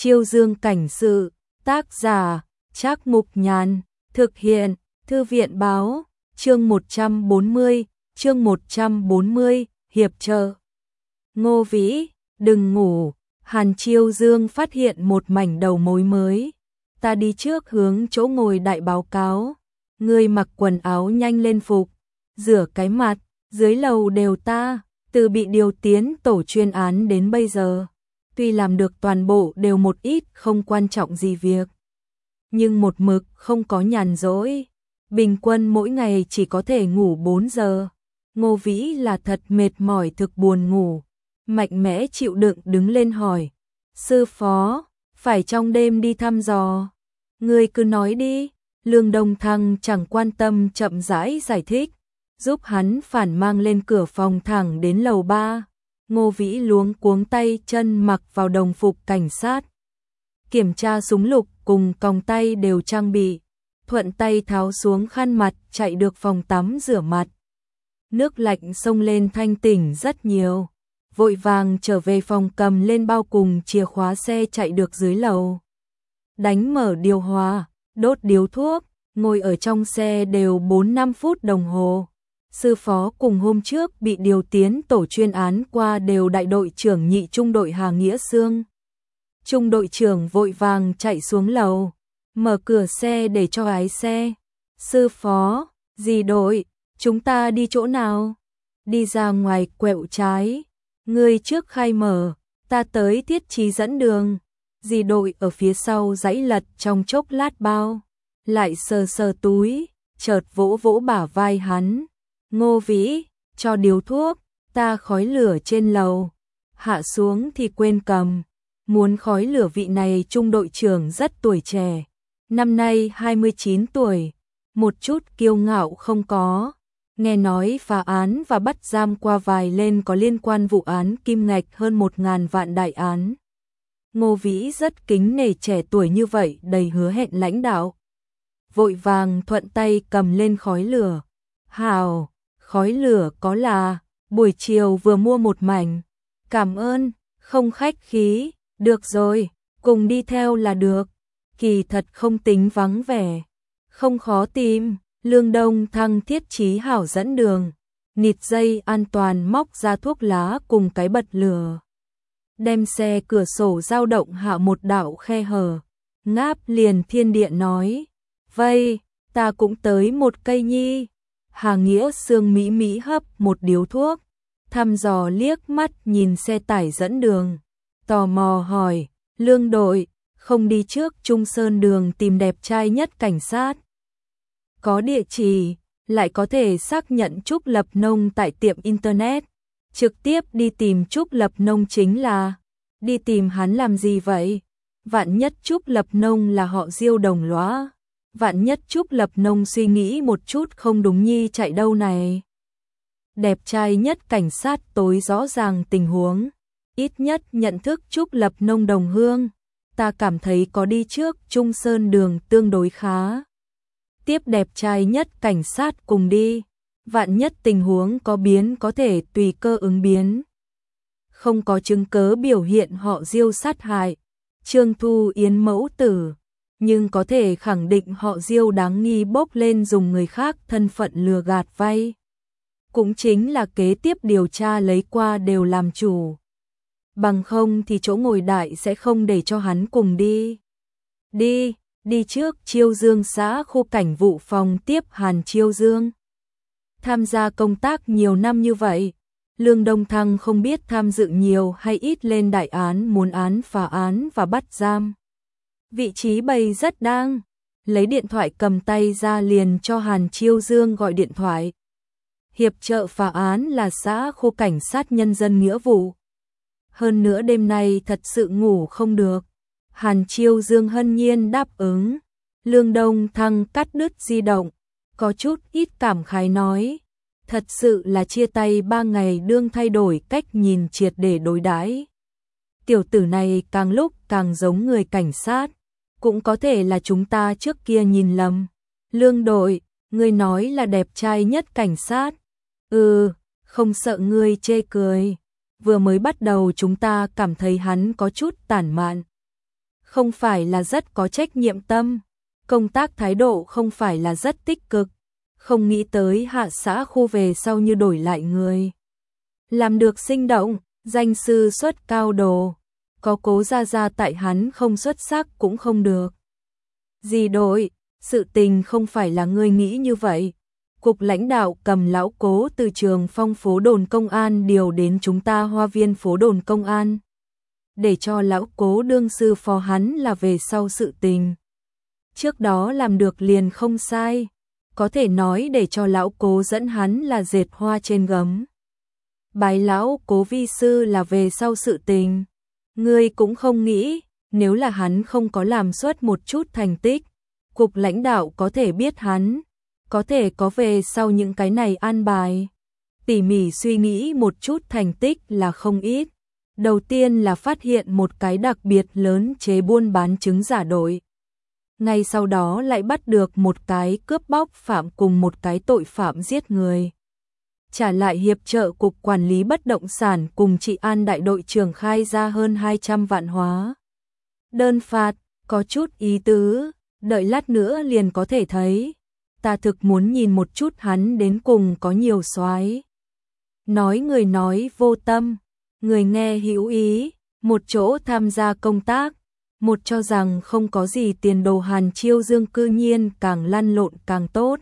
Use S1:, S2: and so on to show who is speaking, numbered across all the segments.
S1: Chiêu Dương cảnh sự, tác giả, Trác Mục Nhàn, thực hiện, Thư viện báo, chương 140, hiệp trợ. Ngô Vĩ, đừng ngủ, Hàn Chiêu Dương phát hiện một mảnh đầu mối mới. Ta đi trước hướng chỗ ngồi đại báo cáo. Ngươi mặc quần áo nhanh lên phục, rửa cái mặt, dưới lầu đều ta, từ bị điều tiến tổ chuyên án đến bây giờ. Tuy làm được toàn bộ đều một ít không quan trọng gì việc, nhưng một mực không có nhàn rỗi. Bình quân mỗi ngày chỉ có thể ngủ 4 giờ. Ngô Vĩ là thật mệt mỏi thực buồn ngủ. Mạnh mẽ chịu đựng đứng lên hỏi. Sư phó, phải trong đêm đi thăm dò. Ngươi cứ nói đi. Lương Đông Thăng chẳng quan tâm chậm rãi giải thích. Giúp hắn phản mang lên cửa phòng thẳng đến lầu 3. Ngô Vĩ luống cuống tay chân mặc vào đồng phục cảnh sát. Kiểm tra súng lục cùng còng tay đều trang bị. Thuận tay tháo xuống khăn mặt chạy được phòng tắm rửa mặt. Nước lạnh xông lên thanh tỉnh rất nhiều. Vội vàng trở về phòng cầm lên bao cùng chìa khóa xe chạy được dưới lầu. Đánh mở điều hòa, đốt điếu thuốc, ngồi ở trong xe đều 4-5 phút đồng hồ. Sư phó cùng hôm trước bị điều tiến tổ chuyên án qua đều đại đội trưởng nhị trung đội Hà Nghĩa Sương. Trung đội trưởng vội vàng chạy xuống lầu, mở cửa xe để cho lái xe. Sư phó, dì đội, chúng ta đi chỗ nào? Đi ra ngoài quẹo trái. Ngươi trước khai mở, ta tới Thiết Chí dẫn đường. Dì đội ở phía sau giãy lật trong chốc lát bao, lại sờ sờ túi, chợt vỗ vỗ bả vai hắn. Ngô Vĩ, cho điếu thuốc, ta khói lửa trên lầu. Hạ xuống thì quên cầm. Muốn khói lửa vị này trung đội trưởng rất tuổi trẻ. Năm nay 29 tuổi, một chút kiêu ngạo không có. Nghe nói phá án và bắt giam qua vài lên có liên quan vụ án kim ngạch hơn 1.000 vạn đại án. Ngô Vĩ rất kính nể trẻ tuổi như vậy đầy hứa hẹn lãnh đạo. Vội vàng thuận tay cầm lên khói lửa. Hào, khói lửa có là, buổi chiều vừa mua một mảnh. Cảm ơn, không khách khí, được rồi, cùng đi theo là được. Kỳ thật không tính vắng vẻ, không khó tìm. Lương Đông Thăng Thiết Chí hảo dẫn đường, nịt dây an toàn móc ra thuốc lá cùng cái bật lửa. Đem xe cửa sổ dao động hạ một đạo khe hở, ngáp liền thiên điện nói. Vây, ta cũng tới một cây nhi. Hà Nghĩa Sương mỹ mỹ hấp một điếu thuốc, thăm dò liếc mắt nhìn xe tải dẫn đường. Tò mò hỏi, Lương đội, không đi trước Trung Sơn đường tìm đẹp trai nhất cảnh sát? Có địa chỉ, lại có thể xác nhận Trúc Lập Nông tại tiệm Internet. Trực tiếp đi tìm Trúc Lập Nông chính là, đi tìm hắn làm gì vậy? Vạn nhất Trúc Lập Nông là họ Diêu đồng lõa. Vạn nhất Trúc Lập Nông suy nghĩ một chút không đúng nhi chạy đâu này. Đẹp trai nhất cảnh sát tối rõ ràng tình huống. Ít nhất nhận thức Trúc Lập Nông đồng hương. Ta cảm thấy có đi trước Trung Sơn đường tương đối khá. Tiếp đẹp trai nhất cảnh sát cùng đi. Vạn nhất tình huống có biến có thể tùy cơ ứng biến. Không có chứng cớ biểu hiện họ Diêu sát hại Trương Thu Yến mẫu tử, nhưng có thể khẳng định họ Diêu đáng nghi bốc lên dùng người khác thân phận lừa gạt vay. Cũng chính là kế tiếp điều tra lấy qua đều làm chủ. Bằng không thì chỗ ngồi đại sẽ không để cho hắn cùng đi. Đi trước Chiêu Dương xã khu cảnh vụ phòng tiếp Hàn Chiêu Dương. Tham gia công tác nhiều năm như vậy, Lương Đông Thăng không biết tham dự nhiều hay ít lên đại án, muốn án, phá án và bắt giam. Vị trí bày rất đang, lấy điện thoại cầm tay ra liền cho Hàn Chiêu Dương gọi điện thoại. Hiệp trợ phá án là xã khu cảnh sát nhân dân nghĩa vụ. Hơn nữa đêm nay thật sự ngủ không được. Hàn Chiêu Dương hân nhiên đáp ứng. Lương Đông Thăng cắt đứt di động, có chút ít cảm khái nói. Thật sự là chia tay 3 ngày đương thay đổi cách nhìn triệt để đối đãi. Tiểu tử này càng lúc càng giống người cảnh sát. Cũng có thể là chúng ta trước kia nhìn lầm. Lương đội, ngươi nói là đẹp trai nhất cảnh sát. Không sợ ngươi chê cười. Vừa mới bắt đầu chúng ta cảm thấy hắn có chút tản mạn. không phải là rất có trách nhiệm tâm, công tác thái độ không phải là rất tích cực, không nghĩ tới hạ xã khu về sau như đổi lại người. Làm được sinh động, danh sư xuất cao đồ, có Cố Gia Gia tại hắn không xuất sắc cũng không được. Dì đội, sự tình không phải là ngươi nghĩ như vậy. Cục lãnh đạo cầm lão Cố từ trường Phong phố đồn công an điều đến chúng ta Hoa Viên phố đồn công an. Để cho lão Cố đương sư phó hắn là về sau sự tình. Trước đó làm được liền không sai, có thể nói để cho lão Cố dẫn hắn là dệt hoa trên gấm. Bái lão Cố vi sư là về sau sự tình. Ngươi cũng không nghĩ, nếu là hắn không có làm xuất một chút thành tích, cục lãnh đạo có thể biết hắn, có thể có về sau những cái này an bài. Tỉ mỉ suy nghĩ một chút thành tích là không ít. Đầu tiên là phát hiện một cái đặc biệt lớn chế buôn bán trứng giả đội. Ngay sau đó lại bắt được một cái cướp bóc phạm cùng một cái tội phạm giết người. Trả lại hiệp trợ cục quản lý bất động sản cùng trị an đại đội trưởng khai ra hơn 200 vạn hóa. Đơn phạt, có chút ý tứ, đợi lát nữa liền có thể thấy. Ta thực muốn nhìn một chút hắn đến cùng có nhiều soái. Nói người nói vô tâm, người nghe hữu ý, một chỗ tham gia công tác, một cho rằng không có gì tiền đồ Hàn Chiêu Dương cư nhiên càng lăn lộn càng tốt.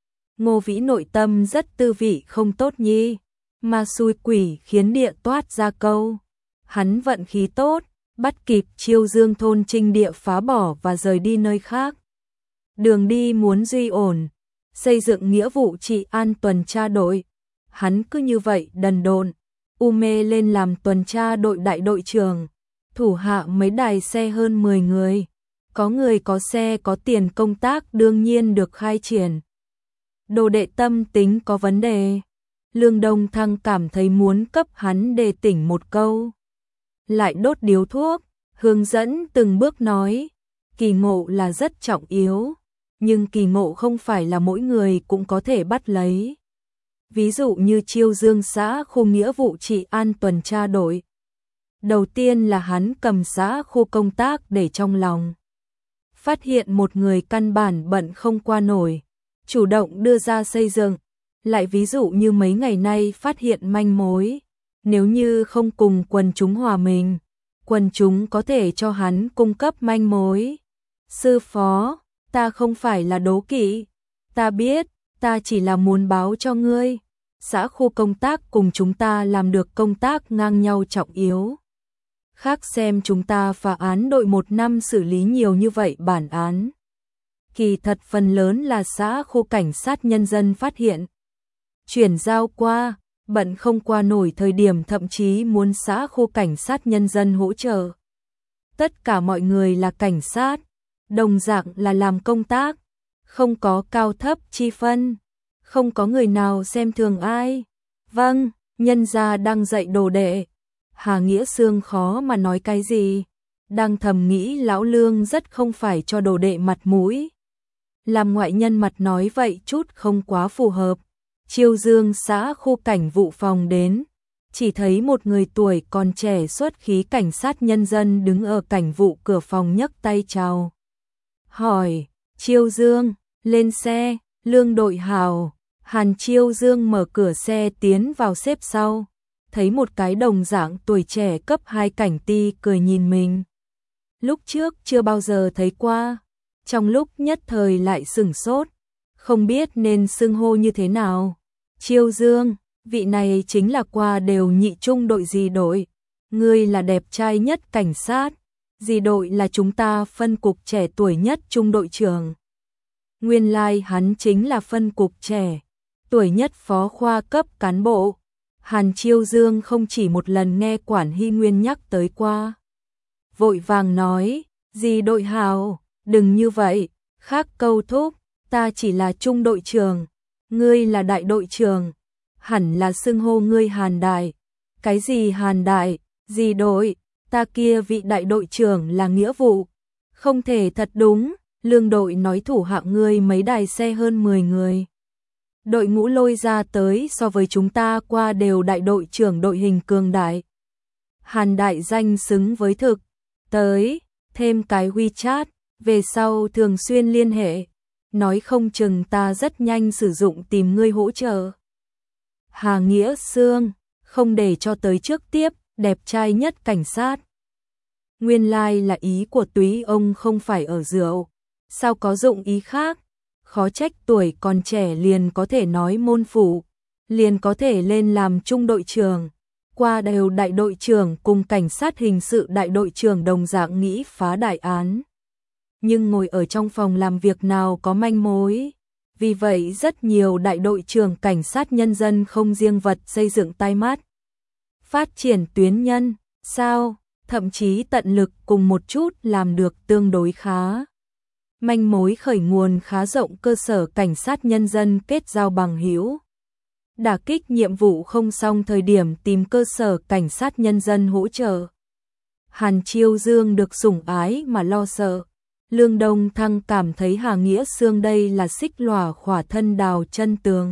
S1: Ngô Vĩ nội tâm rất tư vị không tốt nhi, mà xui quỷ khiến địa toát ra câu. Hắn vận khí tốt, bắt kịp Chiêu Dương thôn trinh địa phá bỏ và rời đi nơi khác. Đường đi muốn duy ổn, xây dựng nghĩa vụ trị an tuần tra đội. Hắn cứ như vậy đần độn, mê lên làm tuần tra đội đại đội trưởng, thủ hạ mấy đài xe hơn 10 người. Có người có xe có tiền công tác đương nhiên được khai triển. Đồ đệ tâm tính có vấn đề. Lương Đông Thăng cảm thấy muốn cấp hắn đề tỉnh một câu. Lại đốt điếu thuốc, hướng dẫn từng bước nói. Kỳ ngộ là rất trọng yếu, nhưng kỳ ngộ không phải là mỗi người cũng có thể bắt lấy. Ví dụ như Chiêu Dương xã khu nghĩa vụ trị an tuần tra đội. Đầu tiên là hắn cầm xã khu công tác để trong lòng. Phát hiện một người căn bản bận không qua nổi, chủ động đưa ra xây dựng. Lại ví dụ như mấy ngày nay phát hiện manh mối, nếu như không cùng quần chúng hòa mình, quần chúng có thể cho hắn cung cấp manh mối. Sư phó, ta không phải là đố kỵ, ta biết, ta chỉ là muốn báo cho ngươi, xã khu công tác cùng chúng ta làm được công tác ngang nhau trọng yếu. Khác xem chúng ta phá án đội 1 năm xử lý nhiều như vậy bản án. Kỳ thật phần lớn là xã khu cảnh sát nhân dân phát hiện. Chuyển giao qua, bận không qua nổi thời điểm thậm chí muốn xã khu cảnh sát nhân dân hỗ trợ. Tất cả mọi người là cảnh sát, đồng dạng là làm công tác, không có cao thấp chi phân, không có người nào xem thường ai. Vâng, nhân gia đang dạy đồ đệ. Hà Nghĩa Sương khó mà nói cái gì, đang thầm nghĩ lão Lương rất không phải cho đồ đệ mặt mũi. Làm ngoại nhân mặt nói vậy chút không quá phù hợp. Chiêu Dương xã khu cảnh vụ phòng đến, chỉ thấy một người tuổi còn trẻ xuất khí cảnh sát nhân dân đứng ở cảnh vụ cửa phòng nhấc tay chào. Hỏi, Chiêu Dương, lên xe, Lương đội hào. Hàn Chiêu Dương mở cửa xe tiến vào xếp sau, thấy một cái đồng dạng tuổi trẻ cấp 2 cảnh ti cười nhìn mình. Lúc trước chưa bao giờ thấy qua, trong lúc nhất thời lại sửng sốt, không biết nên xưng hô như thế nào. Chiêu Dương, vị này chính là qua đều nhị trung đội gì đội, ngươi là đẹp trai nhất cảnh sát, gì đội là chúng ta phân cục trẻ tuổi nhất trung đội trưởng. Nguyên lai hắn chính là phân cục trẻ tuổi nhất phó khoa cấp cán bộ. Hàn Chiêu Dương không chỉ một lần nghe quản Hy Nguyên nhắc tới qua. Vội vàng nói, gì đội hào, đừng như vậy, khác câu thúc, ta chỉ là trung đội trưởng, ngươi là đại đội trưởng, hẳn là xưng hô ngươi Hàn đại. Cái gì Hàn đại, gì đội, ta kia vị đại đội trưởng là nghĩa vụ. Không thể thật đúng, Lương đội nói thủ hạ ngươi mấy đài xe hơn 10 người. Đội ngũ lôi ra tới so với chúng ta qua đều đại đội trưởng đội hình cường đại. Hàn đại danh xứng với thực, tới, thêm cái WeChat, về sau thường xuyên liên hệ, nói không chừng ta rất nhanh sử dụng tìm ngươi hỗ trợ. Hà Nghĩa Sương, không để cho tới trước tiếp, đẹp trai nhất cảnh sát. Nguyên lai là ý của Túy ông không phải ở rượu, sao có dụng ý khác, khó trách tuổi còn trẻ liền có thể nói môn phủ, liền có thể lên làm trung đội trưởng, qua đều đại đội trưởng cùng cảnh sát hình sự đại đội trưởng đồng dạng nghĩ phá đại án. Nhưng ngồi ở trong phòng làm việc nào có manh mối, vì vậy rất nhiều đại đội trưởng cảnh sát nhân dân không riêng vật xây dựng tai mắt, phát triển tuyến nhân, sao, thậm chí tận lực cùng một chút làm được tương đối khá. Manh mối khởi nguồn khá rộng cơ sở cảnh sát nhân dân kết giao bằng hữu. Đả kích nhiệm vụ không xong thời điểm tìm cơ sở cảnh sát nhân dân hỗ trợ. Hàn Chiêu Dương được sủng ái mà lo sợ. Lương Đông Thăng cảm thấy Hà Nghĩa Sương đây là xích lỏa khỏa thân đào chân tường.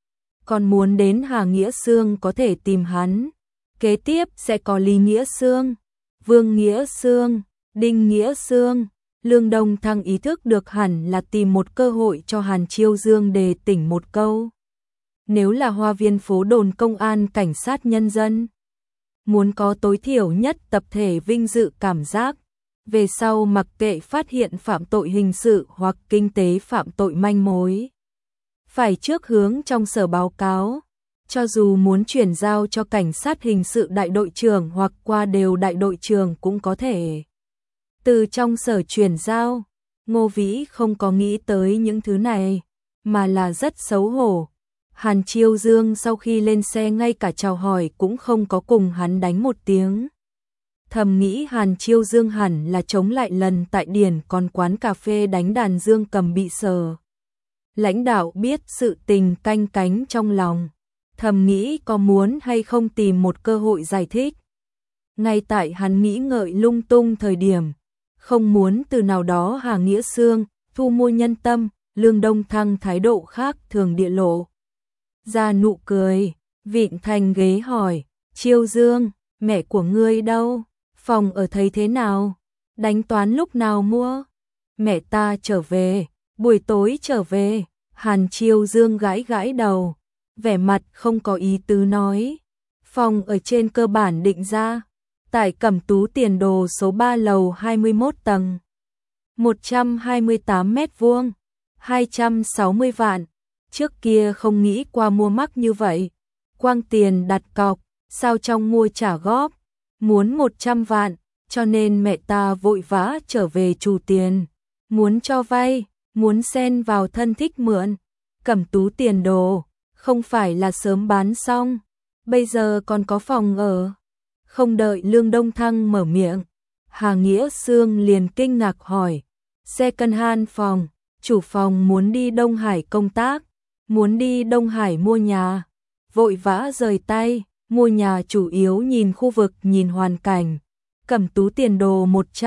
S1: Còn muốn đến Hà Nghĩa Sương có thể tìm hắn. Kế tiếp sẽ có Lý Nghĩa Sương, Vương Nghĩa Sương, Đinh Nghĩa Sương. Lương Đông Thăng ý thức được hẳn là tìm một cơ hội cho Hàn Chiêu Dương đề tỉnh một câu. Nếu là Hoa Viên phố đồn công an cảnh sát nhân dân, muốn có tối thiểu nhất tập thể vinh dự cảm giác, về sau mặc kệ phát hiện phạm tội hình sự hoặc kinh tế phạm tội manh mối, phải trước hướng trong sở báo cáo, cho dù muốn chuyển giao cho cảnh sát hình sự đại đội trưởng hoặc qua đều đại đội trưởng cũng có thể. Từ trong sở chuyển giao, Ngô Vĩ không có nghĩ tới những thứ này, mà là rất xấu hổ. Hàn Chiêu Dương sau khi lên xe ngay cả chào hỏi cũng không có cùng hắn đánh một tiếng. Thầm nghĩ Hàn Chiêu Dương hẳn là chống lại lần tại Điển còn quán cà phê đánh đàn dương cầm bị sờ. Lãnh đạo biết sự tình canh cánh trong lòng, thầm nghĩ có muốn hay không tìm một cơ hội giải thích. Ngay tại hắn nghĩ ngợi lung tung thời điểm, không muốn từ nào đó Hà Nghĩa Sương, thu mua nhân tâm, Lương Đông Thăng thái độ khác thường địa lộ. Ra nụ cười, vịn thành ghế hỏi, Chiêu Dương, mẹ của ngươi đâu? Phòng ở thấy thế nào? Đánh toán lúc nào mua? Mẹ ta trở về, buổi tối trở về. Hàn Chiêu Dương gãi gãi đầu, vẻ mặt không có ý tứ nói. Phòng ở trên cơ bản định ra, tại Cẩm Tú Tiền Đồ số 3 lầu 21 tầng. 128 mét vuông, 260 vạn. Trước kia không nghĩ qua mua mắc như vậy. Quang tiền đặt cọc, sao trong mua trả góp, muốn 100 vạn, cho nên mẹ ta vội vã trở về trù tiền. Muốn cho vay, muốn xen vào thân thích mượn. Cẩm Tú Tiền Đồ, không phải là sớm bán xong, bây giờ còn có phòng ở. Không đợi Lương Đông Thăng mở miệng, Hà Nghĩa Sương liền kinh ngạc hỏi, second hand phòng, chủ phòng muốn đi Đông Hải công tác, muốn đi Đông Hải mua nhà, vội vã rời tay, mua nhà chủ yếu nhìn khu vực nhìn hoàn cảnh. Cẩm Tú Tiền Đồ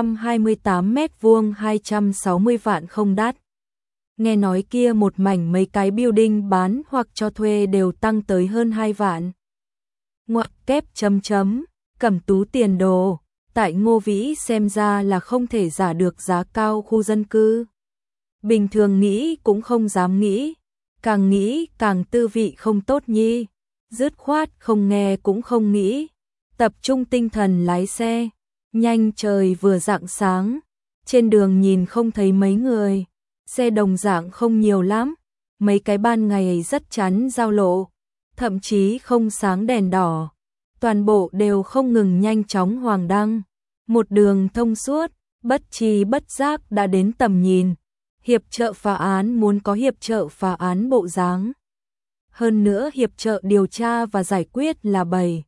S1: 128 mét vuông 260 vạn không đắt. Nghe nói kia một mảnh mấy cái building bán hoặc cho thuê đều tăng tới hơn 2 vạn. Ngoặc kép chấm chấm, Cẩm Tú Tiền Đồ, tại Ngô Vĩ xem ra là không thể giả được giá cao khu dân cư. Bình thường nghĩ cũng không dám nghĩ, càng nghĩ càng tư vị không tốt nhi, dứt khoát không nghe cũng không nghĩ, tập trung tinh thần lái xe, nhanh trời vừa rạng sáng, trên đường nhìn không thấy mấy người, xe đồng dạng không nhiều lắm, mấy cái ban ngày rất chắn giao lộ, thậm chí không sáng đèn đỏ, toàn bộ đều không ngừng nhanh chóng hoàng đăng, một đường thông suốt, bất tri bất giác đã đến tầm nhìn. Hiệp trợ phá án muốn có hiệp trợ phá án bộ dáng. Hơn nữa hiệp trợ điều tra và giải quyết là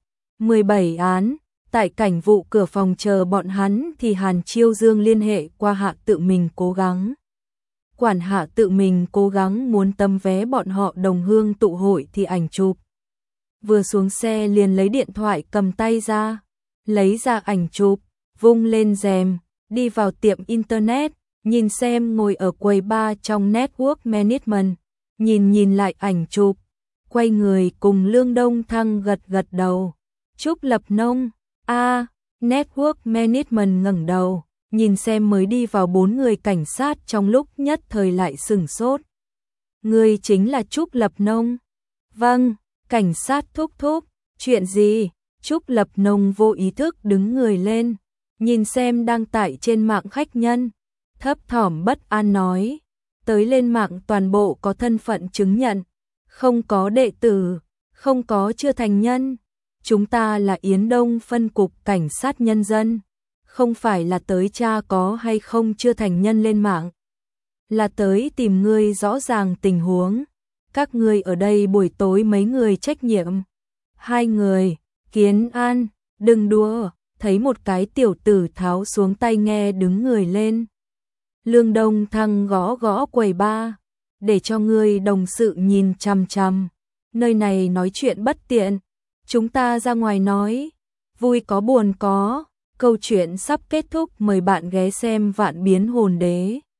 S1: 17 án. Tại cảnh vụ cửa phòng chờ bọn hắn thì Hàn Chiêu Dương liên hệ qua Hạ Tự Mình cố gắng. Quản Hạ Tự Mình cố gắng muốn tấm vé bọn họ đồng hương tụ hội thì ảnh chụp. Vừa xuống xe liền lấy điện thoại cầm tay ra, lấy ra ảnh chụp, vung lên rèm, đi vào tiệm internet. Nhìn xem ngồi ở quầy bar trong Network Management, nhìn lại ảnh chụp, quay người cùng Lương Đông Thăng gật gật đầu. Trúc Lập Nông, Network Management ngẩng đầu, nhìn xem mới đi vào 4 người cảnh sát trong lúc nhất thời lại sửng sốt. Ngươi chính là Trúc Lập Nông. Vâng, cảnh sát thúc thúc, chuyện gì? Trúc Lập Nông vô ý thức đứng người lên, nhìn xem đang tải trên mạng khách nhân, thấp thỏm bất an nói, tới lên mạng toàn bộ có thân phận chứng nhận, không có đệ tử, không có chưa thành nhân. Chúng ta là Yến Đông phân cục cảnh sát nhân dân, không phải là tới tra có hay không chưa thành nhân lên mạng, là tới tìm ngươi rõ ràng tình huống. Các ngươi ở đây buổi tối mấy người trách nhiệm? 2 người. Kiến An, đừng đùa, thấy một cái tiểu tử tháo xuống tai nghe đứng người lên. Lương Đông Thăng gõ gõ quầy ba, để cho ngươi đồng sự nhìn chằm chằm, nơi này nói chuyện bất tiện, chúng ta ra ngoài nói, vui có buồn có, câu chuyện sắp kết thúc, mời bạn ghé xem Vạn Biến Hồn Đế.